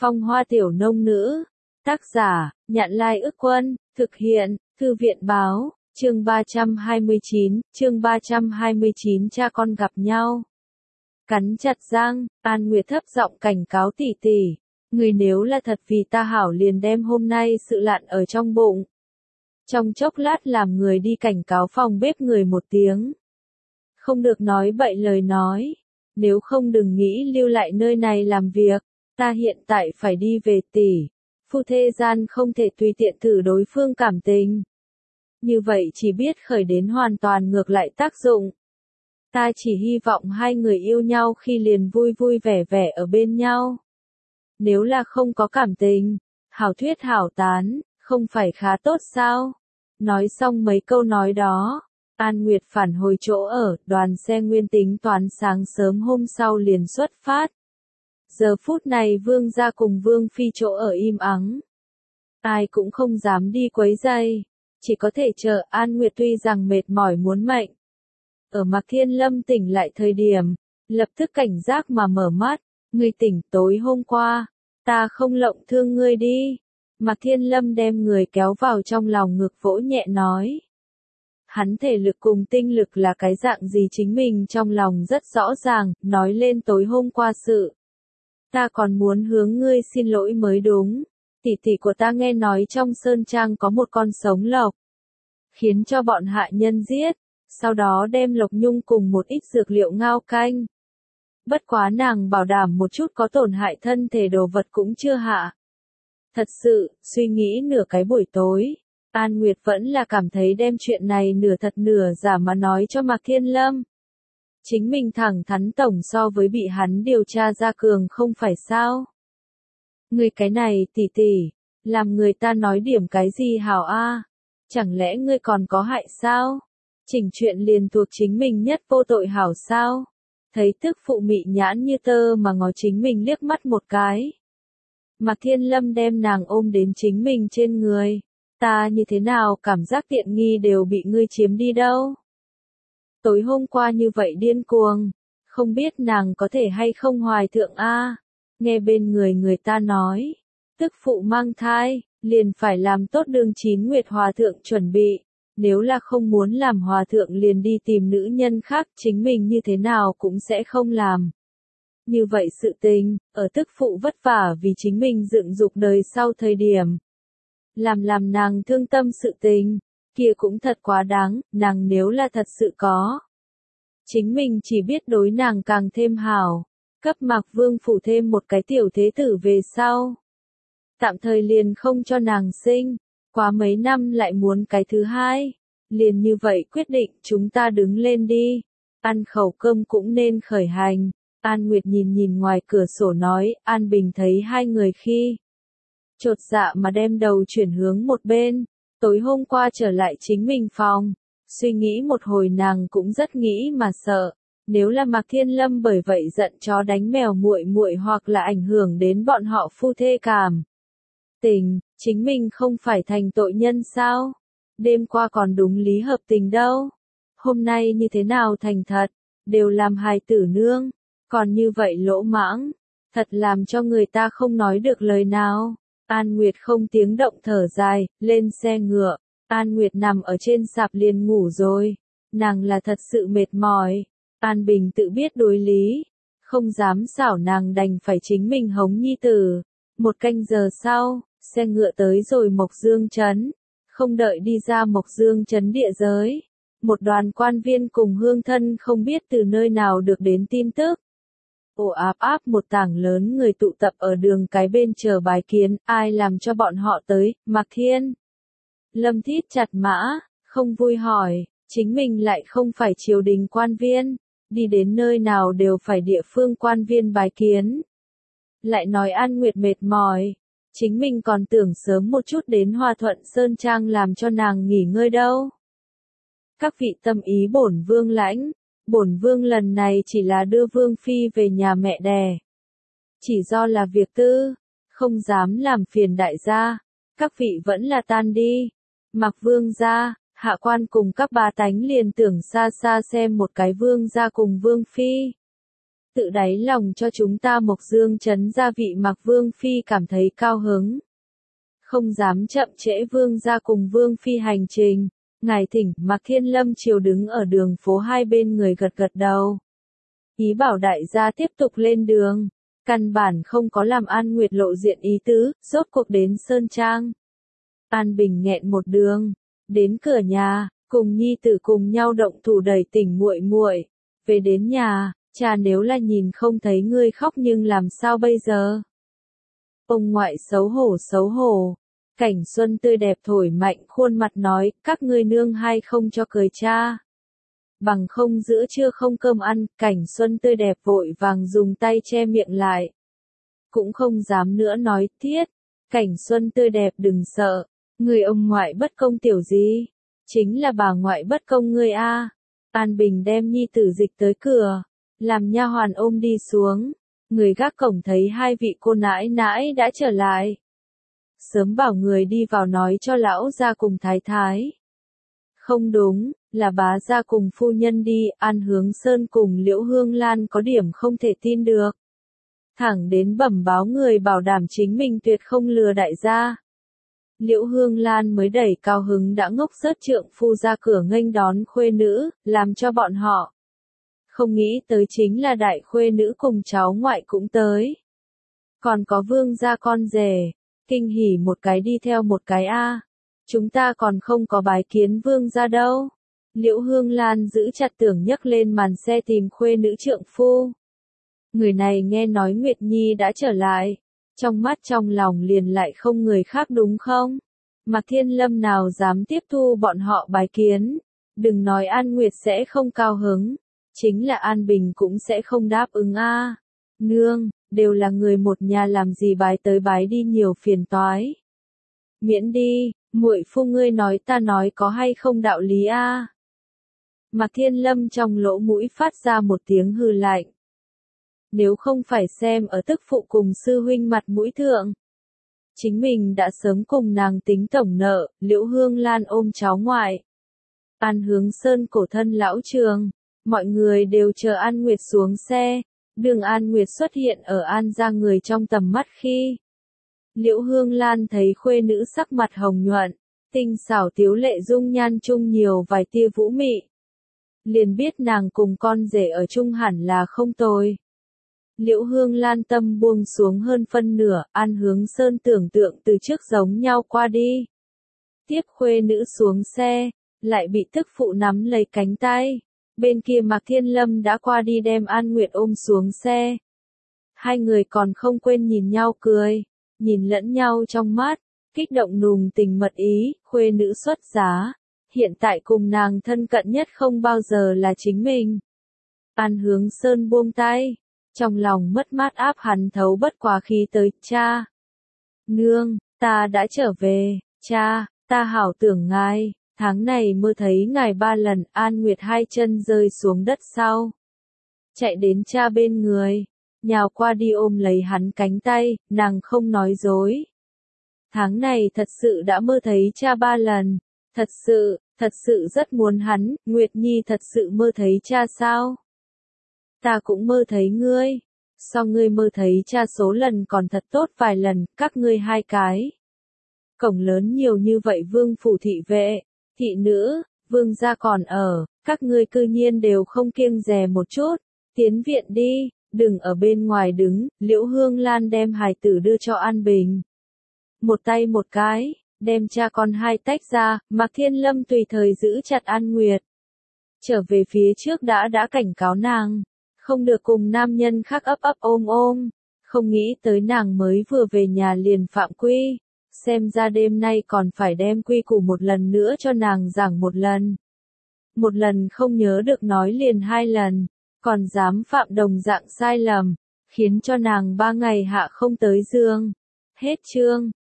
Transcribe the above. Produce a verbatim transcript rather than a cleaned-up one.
Phong Hoa Tiểu Nông Nữ. Tác giả, Nhạn Lai Ức Quân, thực hiện, Thư viện Báo, chương ba trăm hai mươi chín, chương ba trăm hai mươi chín cha con gặp nhau. Cắn chặt răng, An Nguyệt thấp giọng cảnh cáo tỷ tỷ, người nếu là thật vì ta hảo liền đem hôm nay sự lạn ở trong bụng. Trong chốc lát làm người đi cảnh cáo phòng bếp người một tiếng. Không được nói bậy lời nói, nếu không đừng nghĩ lưu lại nơi này làm việc, ta hiện tại phải đi về tỷ. Phu thê gian không thể tùy tiện thử đối phương cảm tình. Như vậy chỉ biết khởi đến hoàn toàn ngược lại tác dụng. Ta chỉ hy vọng hai người yêu nhau khi liền vui vui vẻ vẻ ở bên nhau. Nếu là không có cảm tình, hảo thuyết hảo tán, không phải khá tốt sao? Nói xong mấy câu nói đó, An Nguyệt phản hồi chỗ ở, đoàn xe nguyên tính toán sáng sớm hôm sau liền xuất phát. Giờ phút này Vương gia cùng Vương phi chỗ ở im ắng. Ai cũng không dám đi quấy rầy, chỉ có thể chờ. An Nguyệt tuy rằng mệt mỏi muốn mệnh. Ở Mạc Thiên Lâm tỉnh lại thời điểm, lập tức cảnh giác mà mở mắt, ngươi tỉnh tối hôm qua, ta không lộng thương ngươi đi. Mạc Thiên Lâm đem người kéo vào trong lòng ngực vỗ nhẹ nói. Hắn thể lực cùng tinh lực là cái dạng gì chính mình trong lòng rất rõ ràng, nói lên tối hôm qua sự. Ta còn muốn hướng ngươi xin lỗi mới đúng. Tỷ tỷ của ta nghe nói trong sơn trang có một con sống lộc. Khiến cho bọn hạ nhân giết, sau đó đem lộc nhung cùng một ít dược liệu ngao canh. Bất quá nàng bảo đảm một chút có tổn hại thân thể đồ vật cũng chưa hạ. Thật sự, suy nghĩ nửa cái buổi tối, An Nguyệt vẫn là cảm thấy đem chuyện này nửa thật nửa giả mà nói cho Mạc Thiên Lâm. Chính mình thẳng thắn tổng so với bị hắn điều tra ra cường không phải sao. Người cái này tỷ tỷ, làm người ta nói điểm cái gì hảo a? Chẳng lẽ ngươi còn có hại sao? Chỉnh chuyện liền thuộc chính mình nhất vô tội hảo sao? Thấy tức phụ mị nhãn như tơ mà ngó chính mình liếc mắt một cái. Mạc Thiên Lâm đem nàng ôm đến chính mình trên người. Ta như thế nào cảm giác tiện nghi đều bị ngươi chiếm đi đâu? Tối hôm qua như vậy điên cuồng, không biết nàng có thể hay không hoài thượng a? Nghe bên người người ta nói, tức phụ mang thai, liền phải làm tốt đường chín nguyệt hòa thượng chuẩn bị, nếu là không muốn làm hòa thượng liền đi tìm nữ nhân khác, chính mình như thế nào cũng sẽ không làm. Như vậy sự tình, ở tức phụ vất vả vì chính mình dựng dục đời sau thời điểm. Làm làm nàng thương tâm sự tình, kia cũng thật quá đáng, nàng nếu là thật sự có. Chính mình chỉ biết đối nàng càng thêm hảo, cấp Mạc Vương phủ thêm một cái tiểu thế tử về sau. Tạm thời liền không cho nàng sinh, quá mấy năm lại muốn cái thứ hai. Liền như vậy quyết định chúng ta đứng lên đi, ăn khẩu cơm cũng nên khởi hành. An Nguyệt nhìn nhìn ngoài cửa sổ nói, An Bình thấy hai người khi chột dạ mà đem đầu chuyển hướng một bên, tối hôm qua trở lại chính mình phòng, suy nghĩ một hồi nàng cũng rất nghĩ mà sợ, nếu là Mạc Thiên Lâm bởi vậy giận chó đánh mèo muội muội hoặc là ảnh hưởng đến bọn họ phu thê cảm tình, chính mình không phải thành tội nhân sao? Đêm qua còn đúng lý hợp tình đâu, hôm nay như thế nào thành thật, đều làm hài tử nương, còn như vậy lỗ mãng, thật làm cho người ta không nói được lời nào. An Nguyệt không tiếng động thở dài, lên xe ngựa, An Nguyệt nằm ở trên sạp liền ngủ rồi, nàng là thật sự mệt mỏi, An Bình tự biết đối lý, không dám xảo nàng đành phải chính mình hống nhi tử. Một canh giờ sau, xe ngựa tới rồi Mộc Dương Trấn, không đợi đi ra Mộc Dương Trấn địa giới, một đoàn quan viên cùng hương thân không biết từ nơi nào được đến tin tức. Ồ áp áp một tảng lớn người tụ tập ở đường cái bên chờ bái kiến, ai làm cho bọn họ tới, Mạc Thiên Lâm thít chặt mã, không vui hỏi, chính mình lại không phải triều đình quan viên, đi đến nơi nào đều phải địa phương quan viên bái kiến. Lại nói An Nguyệt mệt mỏi, chính mình còn tưởng sớm một chút đến Hòa Thuận Sơn Trang làm cho nàng nghỉ ngơi đâu. Các vị tâm ý bổn vương lãnh. Bổn vương lần này chỉ là đưa vương phi về nhà mẹ đẻ. Chỉ do là việc tư, không dám làm phiền đại gia, các vị vẫn là tan đi. Mặc vương gia, hạ quan cùng các bà tánh liền tưởng xa xa xem một cái vương gia cùng vương phi. tự đáy lòng cho chúng ta Mộc Dương trấn gia vị Mạc Vương Phi cảm thấy cao hứng. Không dám chậm trễ Vương gia cùng Vương Phi hành trình. Ngài thỉnh, Mạc Thiên Lâm Triều đứng ở đường phố hai bên người gật gật đầu. Ý bảo đại gia tiếp tục lên đường. Căn bản không có làm An Nguyệt lộ diện ý tứ, rốt cuộc đến Sơn Trang. An Bình nghẹn một đường, đến cửa nhà, cùng nhi tử cùng nhau động thủ đẩy tỉnh muội muội. Về đến nhà, cha nếu là nhìn không thấy ngươi khóc nhưng làm sao bây giờ? Ông ngoại xấu hổ xấu hổ. Cảnh Xuân tươi đẹp thổi mạnh khuôn mặt nói, các ngươi nương hay không cho cười cha. Bằng không giữa trưa không cơm ăn, Cảnh Xuân tươi đẹp vội vàng dùng tay che miệng lại. Cũng không dám nữa nói, thiết. Cảnh Xuân tươi đẹp đừng sợ, người ông ngoại bất công tiểu gì? Chính là bà ngoại bất công ngươi a. An Bình đem nhi tử dịch tới cửa, làm nha hoàn ôm đi xuống. Người gác cổng thấy hai vị cô nãi nãi đã trở lại. Sớm bảo người đi vào nói cho lão gia cùng thái thái. Không đúng, là bá gia cùng phu nhân đi, An Hướng Sơn cùng Liễu Hương Lan có điểm không thể tin được. Thẳng đến bẩm báo người bảo đảm chính mình tuyệt không lừa đại gia. Liễu Hương Lan mới đẩy cao hứng đã ngốc rớt trượng phu ra cửa nghênh đón khuê nữ, làm cho bọn họ. Không nghĩ tới chính là đại khuê nữ cùng cháu ngoại cũng tới. Còn có Vương gia con rể, kinh hỉ một cái đi theo một cái a. Chúng ta còn không có bái kiến Vương gia đâu. Liễu Hương Lan giữ chặt tưởng nhấc lên màn xe tìm khuê nữ trượng phu. Người này nghe nói Nguyệt Nhi đã trở lại. Trong mắt trong lòng liền lại không người khác đúng không? Mạc Thiên Lâm nào dám tiếp thu bọn họ bái kiến. Đừng nói An Nguyệt sẽ không cao hứng. Chính là An Bình cũng sẽ không đáp ứng a. À. Nương, đều là người một nhà làm gì bái tới bái đi nhiều phiền toái. Miễn đi, muội phu ngươi nói ta nói có hay không đạo lý a. À. Mạc Thiên Lâm trong lỗ mũi phát ra một tiếng hừ lạnh. Nếu không phải xem ở tức phụ cùng sư huynh mặt mũi thượng. Chính mình đã sớm cùng nàng tính tổng nợ, Liễu Hương Lan ôm cháu ngoại. An Hướng Sơn cổ thân lão trường, mọi người đều chờ An Nguyệt xuống xe. Đường An Nguyệt xuất hiện ở An gia người trong tầm mắt khi. Liễu Hương Lan thấy khuê nữ sắc mặt hồng nhuận, tinh xảo tiếu lệ dung nhan chung nhiều vài tia vũ mị. Liền biết nàng cùng con rể ở chung hẳn là không tồi. Liễu Hương Lan tâm buông xuống hơn phân nửa, An Hướng Sơn tưởng tượng từ trước giống nhau qua đi. Tiếp khuê nữ xuống xe, lại bị tức phụ nắm lấy cánh tay. Bên kia Mạc Thiên Lâm đã qua đi đem An Nguyệt ôm xuống xe. Hai người còn không quên nhìn nhau cười, nhìn lẫn nhau trong mắt, kích động nùng tình mật ý, khuê nữ xuất giá. Hiện tại cùng nàng thân cận nhất không bao giờ là chính mình. An Hướng Sơn buông tay. Trong lòng mất mát áp hắn thấu bất quá khí tới, cha. Nương, ta đã trở về, cha, ta hảo tưởng ngài, tháng này mơ thấy ngài ba lần, An Nguyệt hai chân rơi xuống đất sau. Chạy đến cha bên người, nhào qua đi ôm lấy hắn cánh tay, nàng không nói dối. Tháng này thật sự đã mơ thấy cha ba lần, thật sự, thật sự rất muốn hắn, Nguyệt Nhi thật sự mơ thấy cha sao? Ta cũng mơ thấy ngươi, so ngươi mơ thấy cha số lần còn thật tốt vài lần, các ngươi hai cái. Cổng lớn nhiều như vậy vương phủ thị vệ, thị nữ, vương gia còn ở, các ngươi cư nhiên đều không kiêng dè một chút, tiến viện đi, đừng ở bên ngoài đứng, Liễu Hương Lan đem hài tử đưa cho An Bình. Một tay một cái, đem cha con hai tách ra, Mạc Thiên Lâm tùy thời giữ chặt An Nguyệt. Trở về phía trước đã đã cảnh cáo nàng. Không được cùng nam nhân khác ấp ấp ôm ôm, không nghĩ tới nàng mới vừa về nhà liền phạm quy, xem ra đêm nay còn phải đem quy củ một lần nữa cho nàng giảng một lần. Một lần không nhớ được nói liền hai lần, còn dám phạm đồng dạng sai lầm, khiến cho nàng ba ngày hạ không tới giường. Hết chương.